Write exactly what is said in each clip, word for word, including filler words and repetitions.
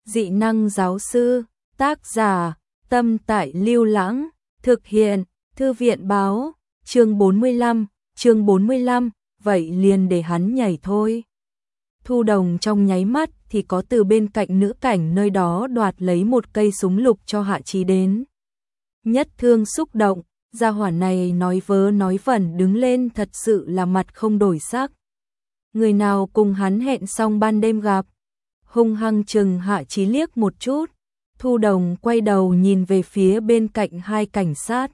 Dị năng giáo sư, tác giả, Tâm Tại Lưu Lãng, thực hiện, Thư viện báo, chương bốn mươi lăm, chương bốn mươi lăm, vậy liền để hắn nhảy thôi. Thu Đồng trong nháy mắt thì có từ bên cạnh nữ cảnh nơi đó đoạt lấy một cây súng lục cho Hạ Chí đến. Nhất Thương xúc động, gia hỏa này nói vớ nói vẩn đứng lên thật sự là mặt không đổi sắc. Người nào cùng hắn hẹn xong ban đêm gặp, hung hăng chừng Hạ Chí liếc một chút. Thu Đồng quay đầu nhìn về phía bên cạnh hai cảnh sát,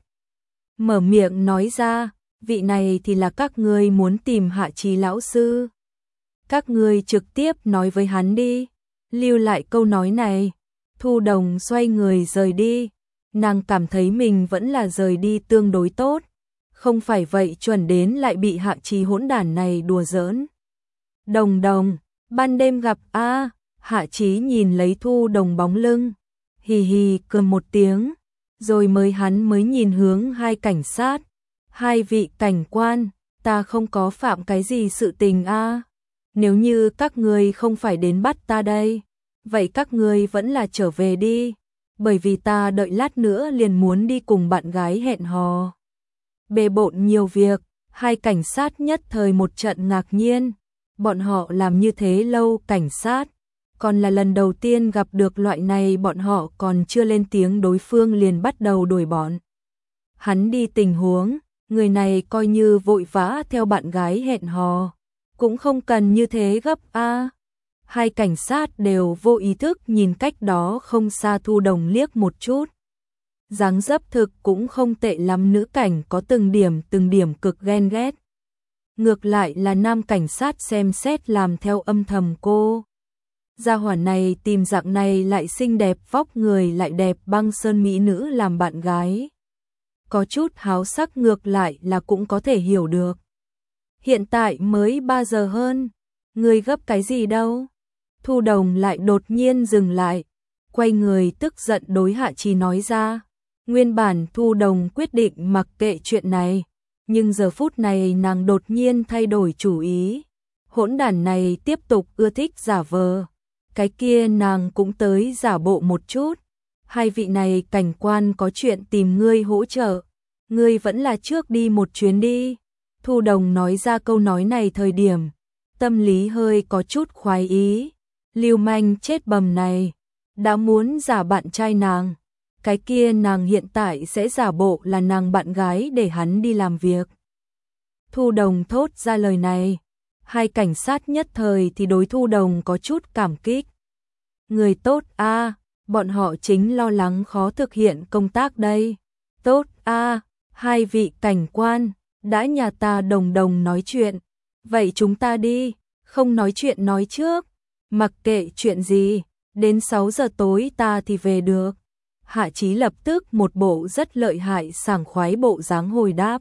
mở miệng nói ra, vị này thì là các ngươi muốn tìm Hạ Chí lão sư. Các ngươi trực tiếp nói với hắn đi, lưu lại câu nói này. Thu Đồng xoay người rời đi, nàng cảm thấy mình vẫn là rời đi tương đối tốt, không phải vậy chuẩn đến lại bị Hạ Chí hỗn đản này đùa giỡn. Đồng Đồng, ban đêm gặp a. À, Hạ Chí nhìn lấy Thu Đồng bóng lưng, hì hì cười một tiếng, rồi mới hắn mới nhìn hướng hai cảnh sát, hai vị cảnh quan, ta không có phạm cái gì sự tình a. À. Nếu như các ngươi không phải đến bắt ta đây, vậy các ngươi vẫn là trở về đi, bởi vì ta đợi lát nữa liền muốn đi cùng bạn gái hẹn hò. Bề bộn nhiều việc, hai cảnh sát nhất thời một trận ngạc nhiên, bọn họ làm như thế lâu cảnh sát, còn là lần đầu tiên gặp được loại này, bọn họ còn chưa lên tiếng đối phương liền bắt đầu đuổi bọn hắn đi tình huống, người này coi như vội vã theo bạn gái hẹn hò, cũng không cần như thế gấp a. À. Hai cảnh sát đều vô ý thức nhìn cách đó không xa Thu Đồng liếc một chút. Dáng dấp thực cũng không tệ lắm, nữ cảnh có từng điểm từng điểm cực ghen ghét. Ngược lại là nam cảnh sát xem xét làm theo âm thầm cô. Gia hỏa này tìm dạng này lại xinh đẹp, vóc người lại đẹp, băng sơn mỹ nữ làm bạn gái. Có chút háo sắc ngược lại là cũng có thể hiểu được. Hiện tại mới ba giờ hơn, người gấp cái gì đâu? Thu Đồng lại đột nhiên dừng lại, quay người tức giận đối Hạ Chí nói ra. Nguyên bản Thu Đồng quyết định mặc kệ chuyện này, nhưng giờ phút này nàng đột nhiên thay đổi chủ ý. Hỗn đản này tiếp tục ưa thích giả vờ, cái kia nàng cũng tới giả bộ một chút. Hai vị này cảnh quan có chuyện tìm ngươi hỗ trợ, ngươi vẫn là trước đi một chuyến đi. Thu Đồng nói ra câu nói này thời điểm, tâm lý hơi có chút khoái ý. Lưu manh chết bầm này, đã muốn giả bạn trai nàng, cái kia nàng hiện tại sẽ giả bộ là nàng bạn gái để hắn đi làm việc. Thu Đồng thốt ra lời này, hai cảnh sát nhất thời thì đối Thu Đồng có chút cảm kích. Người tốt a, à, bọn họ chính lo lắng khó thực hiện công tác đây. Tốt a, à, hai vị cảnh quan, đã nhà ta Đồng Đồng nói chuyện, vậy chúng ta đi, không nói chuyện nói trước, mặc kệ chuyện gì, đến sáu giờ tối ta thì về được. Hạ Chí lập tức một bộ rất lợi hại sảng khoái bộ dáng hồi đáp.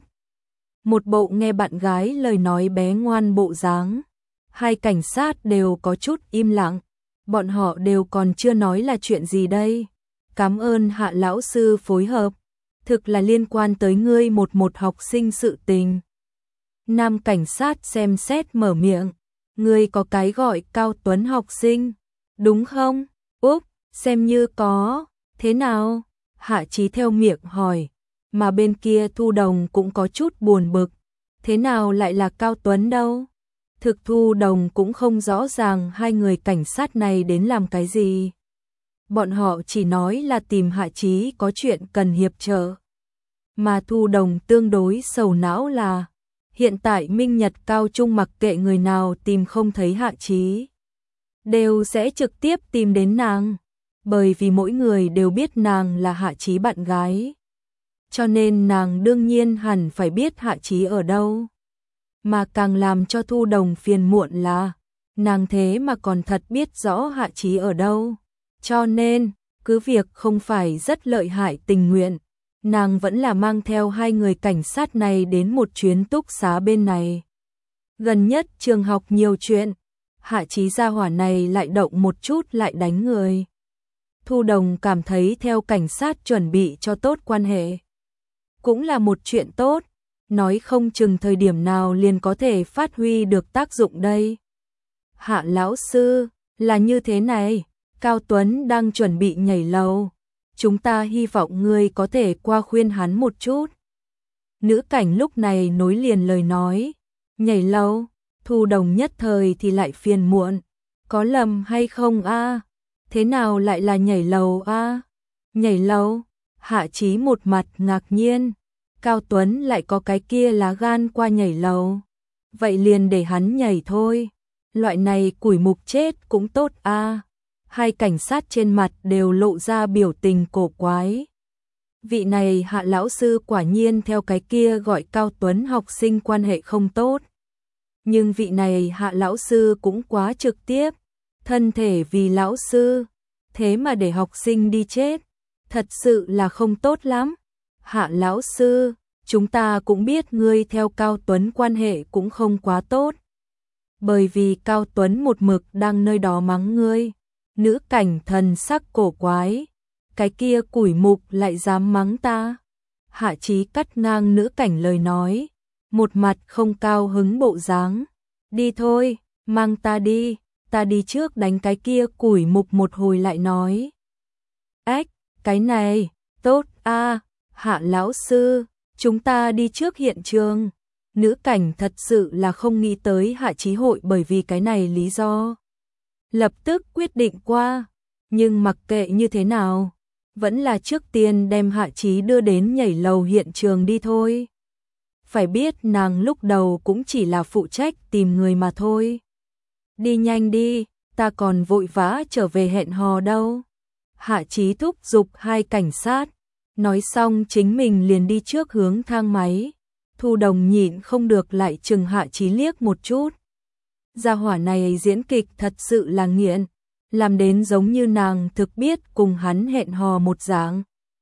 Một bộ nghe bạn gái lời nói bé ngoan bộ dáng. Hai cảnh sát đều có chút im lặng, bọn họ đều còn chưa nói là chuyện gì đây. Cảm ơn Hạ lão sư phối hợp, thực là liên quan tới ngươi một một học sinh sự tình. Nam cảnh sát xem xét mở miệng, ngươi có cái gọi Cao Tuấn học sinh, đúng không? Úp, xem như có, thế nào? Hạ Chí theo miệng hỏi, mà bên kia Thu Đồng cũng có chút buồn bực, thế nào lại là Cao Tuấn đâu? Thực Thu Đồng cũng không rõ ràng hai người cảnh sát này đến làm cái gì. Bọn họ chỉ nói là tìm Hạ Chí có chuyện cần hiệp trợ. Mà Thu Đồng tương đối sầu não là, hiện tại Minh Nhật Cao Trung mặc kệ người nào tìm không thấy Hạ Chí, đều sẽ trực tiếp tìm đến nàng, bởi vì mỗi người đều biết nàng là Hạ Chí bạn gái. Cho nên nàng đương nhiên hẳn phải biết Hạ Chí ở đâu. Mà càng làm cho Thu Đồng phiền muộn là, nàng thế mà còn thật biết rõ Hạ Chí ở đâu. Cho nên, cứ việc không phải rất lợi hại tình nguyện, nàng vẫn là mang theo hai người cảnh sát này đến một chuyến túc xá bên này. Gần nhất trường học nhiều chuyện, Hạ Chí gia hỏa này lại động một chút lại đánh người. Thu Đồng cảm thấy theo cảnh sát chuẩn bị cho tốt quan hệ cũng là một chuyện tốt, nói không chừng thời điểm nào liền có thể phát huy được tác dụng đây. Hạ lão sư, là như thế này, Cao Tuấn đang chuẩn bị nhảy lầu. Chúng ta hy vọng ngươi có thể qua khuyên hắn một chút. Nữ cảnh lúc này nối liền lời nói. Nhảy lầu, Thu Đồng nhất thời thì lại phiền muộn. Có lầm hay không a? Thế nào lại là nhảy lầu a? Nhảy lầu? Hạ Chí một mặt ngạc nhiên. Cao Tuấn lại có cái kia lá gan qua nhảy lầu. Vậy liền để hắn nhảy thôi. Loại này củi mục chết cũng tốt a. Hai cảnh sát trên mặt đều lộ ra biểu tình cổ quái. Vị này Hạ lão sư quả nhiên theo cái kia gọi Cao Tuấn học sinh quan hệ không tốt. Nhưng vị này Hạ lão sư cũng quá trực tiếp, thân thể vì lão sư, thế mà để học sinh đi chết, thật sự là không tốt lắm. Hạ lão sư, chúng ta cũng biết ngươi theo Cao Tuấn quan hệ cũng không quá tốt. Bởi vì Cao Tuấn một mực đang nơi đó mắng ngươi. Nữ cảnh thần sắc cổ quái. Cái kia củi mục lại dám mắng ta. Hạ Chí cắt ngang nữ cảnh lời nói. Một mặt không cao hứng bộ dáng. Đi thôi, mang ta đi. Ta đi trước đánh cái kia củi mục một hồi lại nói. Ếch, cái này, tốt a. Hạ lão sư, chúng ta đi trước hiện trường. Nữ cảnh thật sự là không nghĩ tới Hạ Chí hội bởi vì cái này lý do. Lập tức quyết định qua, nhưng mặc kệ như thế nào, vẫn là trước tiên đem Hạ Chí đưa đến nhảy lầu hiện trường đi thôi. Phải biết nàng lúc đầu cũng chỉ là phụ trách tìm người mà thôi. Đi nhanh đi, ta còn vội vã trở về hẹn hò đâu. Hạ Chí thúc giục hai cảnh sát, nói xong chính mình liền đi trước hướng thang máy. Thu Đồng nhịn không được lại chừng Hạ Chí liếc một chút. Gia hỏa này diễn kịch thật sự là nghiện, làm đến giống như nàng thực biết cùng hắn hẹn hò một dạng.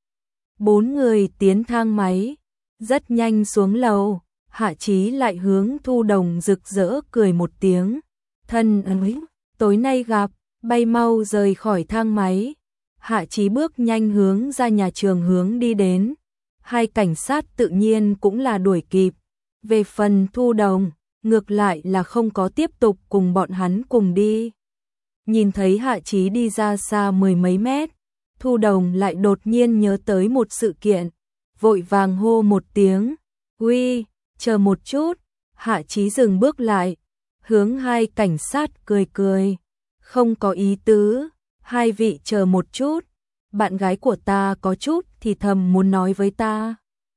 Bốn người tiến thang máy, rất nhanh xuống lầu, Hạ Chí lại hướng Thu Đồng rực rỡ cười một tiếng. Thân ơi, tối nay gặp, bay mau rời khỏi thang máy. Hạ Chí bước nhanh hướng ra nhà trường hướng đi đến. Hai cảnh sát tự nhiên cũng là đuổi kịp. Về phần Thu Đồng, ngược lại là không có tiếp tục cùng bọn hắn cùng đi. Nhìn thấy Hạ Chí đi ra xa mười mấy mét, Thu Đồng lại đột nhiên nhớ tới một sự kiện, vội vàng hô một tiếng, "Uy, chờ một chút." Hạ Chí dừng bước lại, hướng hai cảnh sát cười cười, "Không có ý tứ, hai vị chờ một chút, bạn gái của ta có chút thì thầm muốn nói với ta."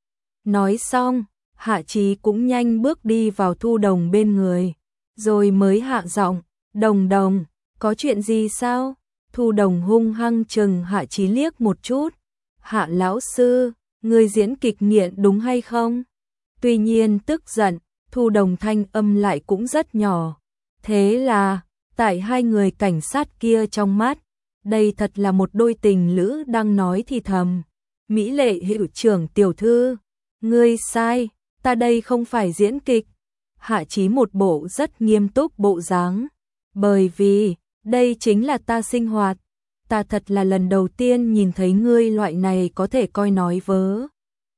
Nói xong, Hạ Chí cũng nhanh bước đi vào Thu Đồng bên người, rồi mới hạ giọng, "Đồng Đồng, có chuyện gì sao?" Thu Đồng hung hăng chừng Hạ Chí liếc một chút, "Hạ lão sư, người diễn kịch nghiện đúng hay không?" Tuy nhiên tức giận, Thu Đồng thanh âm lại cũng rất nhỏ. Thế là, tại hai người cảnh sát kia trong mắt, đây thật là một đôi tình lữ đang nói thì thầm. "Mỹ lệ hiệu trưởng tiểu thư, ngươi sai, ta đây không phải diễn kịch." Hạ Chí một bộ rất nghiêm túc bộ dáng. "Bởi vì, đây chính là ta sinh hoạt. Ta thật là lần đầu tiên nhìn thấy ngươi loại này có thể coi nói vớ.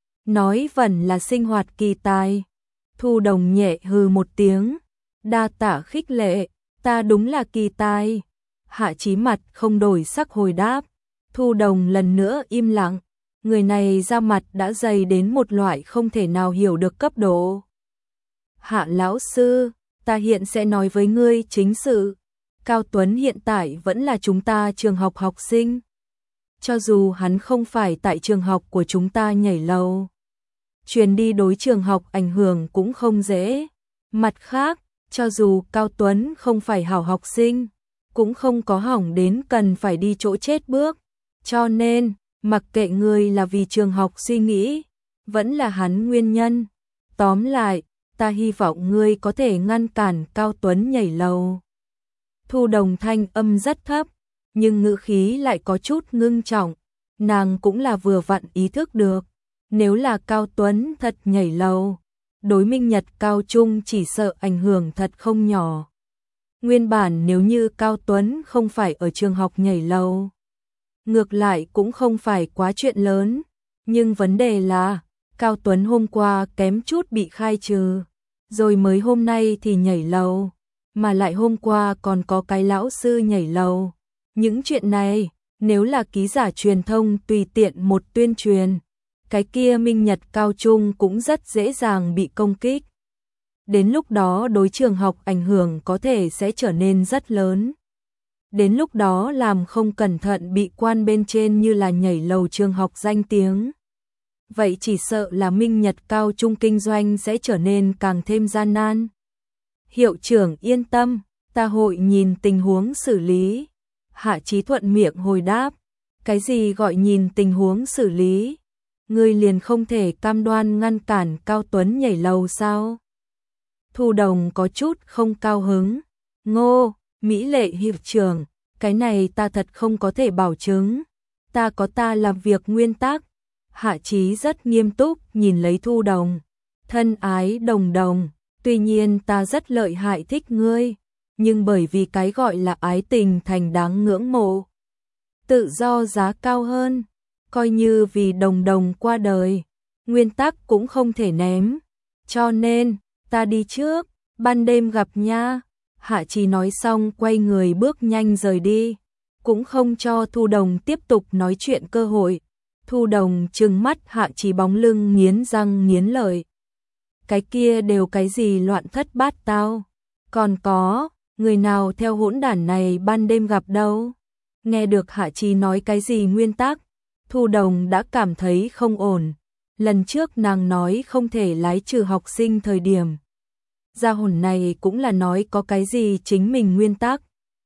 Nói vẩn là sinh hoạt kỳ tài." Thu Đồng nhẹ hừ một tiếng. "Đa tạ khích lệ, ta đúng là kỳ tài." Hạ Chí mặt không đổi sắc hồi đáp. Thu Đồng lần nữa im lặng. Người này ra mặt đã dày đến một loại không thể nào hiểu được cấp độ. "Hạ lão sư, ta hiện sẽ nói với ngươi chính sự. Cao Tuấn hiện tại vẫn là chúng ta trường học học sinh. Cho dù hắn không phải tại trường học của chúng ta nhảy lầu, truyền đi đối trường học ảnh hưởng cũng không dễ. Mặt khác, cho dù Cao Tuấn không phải hảo học sinh, cũng không có hỏng đến cần phải đi chỗ chết bước. Cho nên, mặc kệ ngươi là vì trường học suy nghĩ, vẫn là hắn nguyên nhân. Tóm lại, ta hy vọng ngươi có thể ngăn cản Cao Tuấn nhảy lầu." Thu Đồng thanh âm rất thấp, nhưng ngữ khí lại có chút ngưng trọng. Nàng cũng là vừa vặn ý thức được, nếu là Cao Tuấn thật nhảy lầu, đối Minh Nhật Cao Trung chỉ sợ ảnh hưởng thật không nhỏ. Nguyên bản nếu như Cao Tuấn không phải ở trường học nhảy lầu, ngược lại cũng không phải quá chuyện lớn. Nhưng vấn đề là, Cao Tuấn hôm qua kém chút bị khai trừ, rồi mới hôm nay thì nhảy lầu, mà lại hôm qua còn có cái lão sư nhảy lầu. Những chuyện này, nếu là ký giả truyền thông tùy tiện một tuyên truyền, cái kia minh nhật cao trung cũng rất dễ dàng bị công kích. Đến lúc đó đối trường học ảnh hưởng có thể sẽ trở nên rất lớn. Đến lúc đó làm không cẩn thận bị quan bên trên như là nhảy lầu trường học danh tiếng. Vậy chỉ sợ là minh nhật cao trung kinh doanh sẽ trở nên càng thêm gian nan. Hiệu trưởng yên tâm, ta hội nhìn tình huống xử lý. Hạ Chí thuận miệng hồi đáp, cái gì gọi nhìn tình huống xử lý? Ngươi liền không thể cam đoan ngăn cản Cao Tuấn nhảy lầu sao? Thu Đồng có chút không cao hứng. Ngô, Mỹ Lệ hiệu trưởng, cái này ta thật không có thể bảo chứng. Ta có ta làm việc nguyên tắc. Hạ Chí rất nghiêm túc nhìn lấy Thu Đồng. Thân ái Đồng Đồng, tuy nhiên ta rất lợi hại thích ngươi, nhưng bởi vì cái gọi là ái tình thành đáng ngưỡng mộ. Tự do giá cao hơn, coi như vì Đồng Đồng qua đời, nguyên tắc cũng không thể ném. Cho nên, ta đi trước, ban đêm gặp nha. Hạ Chí nói xong quay người bước nhanh rời đi, cũng không cho Thu Đồng tiếp tục nói chuyện cơ hội. Thu Đồng trừng mắt Hạ Chí bóng lưng nghiến răng nghiến lợi. Cái kia đều cái gì loạn thất bát tao, còn có, người nào theo hỗn đản này ban đêm gặp đâu. Nghe được Hạ Chí nói cái gì nguyên tắc, Thu Đồng đã cảm thấy không ổn. Lần trước nàng nói không thể lái trừ học sinh thời điểm, gia hồn này cũng là nói có cái gì chính mình nguyên tắc.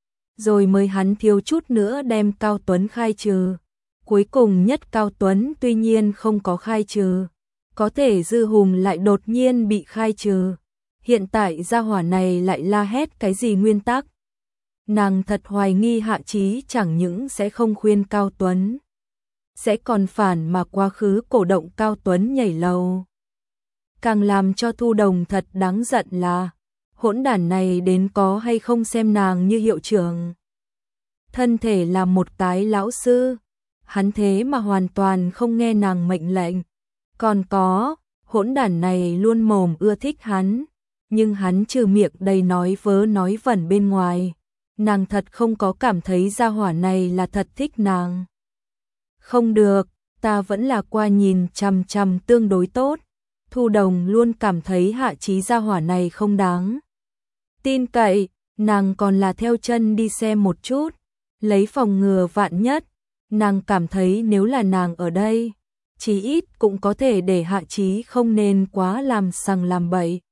Rồi mới hắn thiếu chút nữa đem Cao Tuấn khai trừ. Cuối cùng nhất Cao Tuấn tuy nhiên không có khai trừ, có thể Dư Hùng lại đột nhiên bị khai trừ. Hiện tại gia hỏa này lại la hét cái gì nguyên tắc. Nàng thật hoài nghi Hạ Chí chẳng những sẽ không khuyên Cao Tuấn, sẽ còn phản mà quá khứ cổ động Cao Tuấn nhảy lầu. Càng làm cho Thu Đồng thật đáng giận là, hỗn đản này đến có hay không xem nàng như hiệu trưởng. Thân thể là một cái lão sư, hắn thế mà hoàn toàn không nghe nàng mệnh lệnh. Còn có, hỗn đản này luôn mồm ưa thích hắn, nhưng hắn trừ miệng đầy nói vớ nói vẩn bên ngoài, nàng thật không có cảm thấy gia hỏa này là thật thích nàng. Không được, ta vẫn là qua nhìn chằm chằm tương đối tốt. Thu Đồng luôn cảm thấy Hạ Chí gia hỏa này không đáng tin cậy, nàng còn là theo chân đi xem một chút, lấy phòng ngừa vạn nhất. Nàng cảm thấy nếu là nàng ở đây, chí ít cũng có thể để Hạ Chí không nên quá làm sằng làm bậy.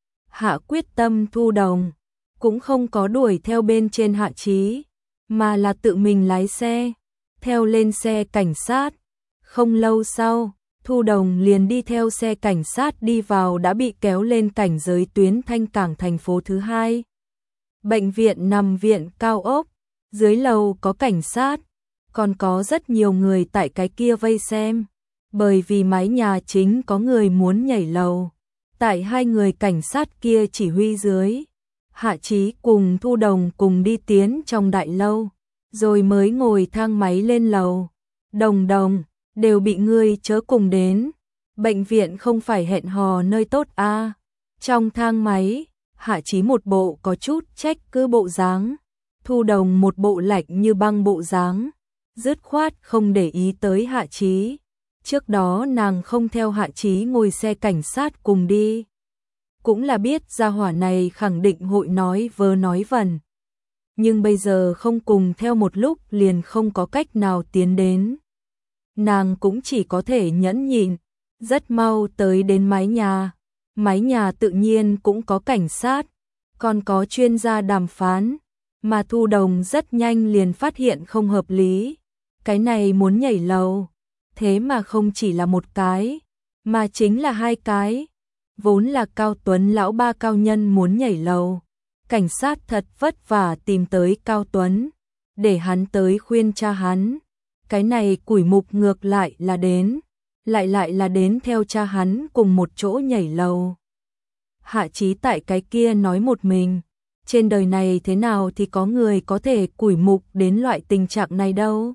Hạ quyết tâm Thu Đồng cũng không có đuổi theo bên trên Hạ Chí, mà là tự mình lái xe, theo lên xe cảnh sát. Không lâu sau, Thu Đồng liền đi theo xe cảnh sát đi vào đã bị kéo lên cảnh giới tuyến Thanh Cảng thành phố thứ hai. Bệnh viện nằm viện cao ốc, dưới lầu có cảnh sát, còn có rất nhiều người tại cái kia vây xem, bởi vì mái nhà chính có người muốn nhảy lầu. Tại hai người cảnh sát kia chỉ huy dưới, Hạ Chí cùng Thu Đồng cùng đi tiến trong đại lâu, rồi mới ngồi thang máy lên lầu. Đồng Đồng, đều bị ngươi chớ cùng đến, bệnh viện không phải hẹn hò nơi tốt a. À. Trong thang máy, Hạ Chí một bộ có chút trách cứ bộ dáng, Thu Đồng một bộ lạnh như băng bộ dáng, dứt khoát không để ý tới Hạ Chí. Trước đó nàng không theo Hạ Chí ngồi xe cảnh sát cùng đi, cũng là biết gia hỏa này khẳng định hội nói vớ nói vẩn. Nhưng bây giờ không cùng theo một lúc liền không có cách nào tiến đến. Nàng cũng chỉ có thể nhẫn nhịn, rất mau tới đến mái nhà. Mái nhà tự nhiên cũng có cảnh sát, còn có chuyên gia đàm phán, mà Thu Đồng rất nhanh liền phát hiện không hợp lý. Cái này muốn nhảy lầu, thế mà không chỉ là một cái, mà chính là hai cái. Vốn là Cao Tuấn lão ba cao nhân muốn nhảy lầu, cảnh sát thật vất vả tìm tới Cao Tuấn, để hắn tới khuyên cha hắn. Cái này củi mục ngược lại là đến, lại lại là đến theo cha hắn cùng một chỗ nhảy lầu. Hạ Chí tại cái kia nói một mình, trên đời này thế nào thì có người có thể củi mục đến loại tình trạng này đâu.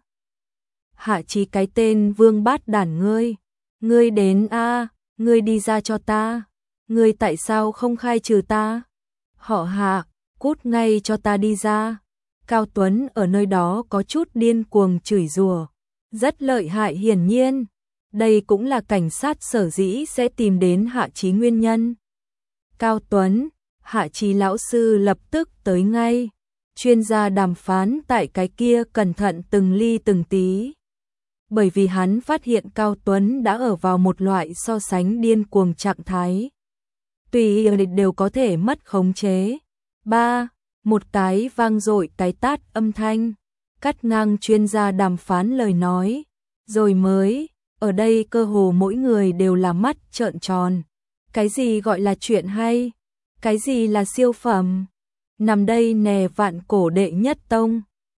Hạ Chí cái tên vương bát đản ngươi, ngươi đến a, ngươi đi ra cho ta, ngươi tại sao không khai trừ ta? Họ Hạ, cút ngay cho ta đi ra. Cao Tuấn ở nơi đó có chút điên cuồng chửi rủa, rất lợi hại hiển nhiên. Đây cũng là cảnh sát sở dĩ sẽ tìm đến Hạ Chí nguyên nhân. Cao Tuấn, Hạ Chí lão sư lập tức tới ngay. Chuyên gia đàm phán tại cái kia cẩn thận từng ly từng tí. Bởi vì hắn phát hiện Cao Tuấn đã ở vào một loại so sánh điên cuồng trạng thái. Tùy đều có thể mất khống chế. Ba, một cái vang dội cái tát âm thanh, cắt ngang chuyên gia đàm phán lời nói. Rồi mới, ở đây cơ hồ mỗi người đều là mắt trợn tròn. Cái gì gọi là chuyện hay? Cái gì là siêu phẩm? Nằm đây nè vạn cổ đệ nhất tông.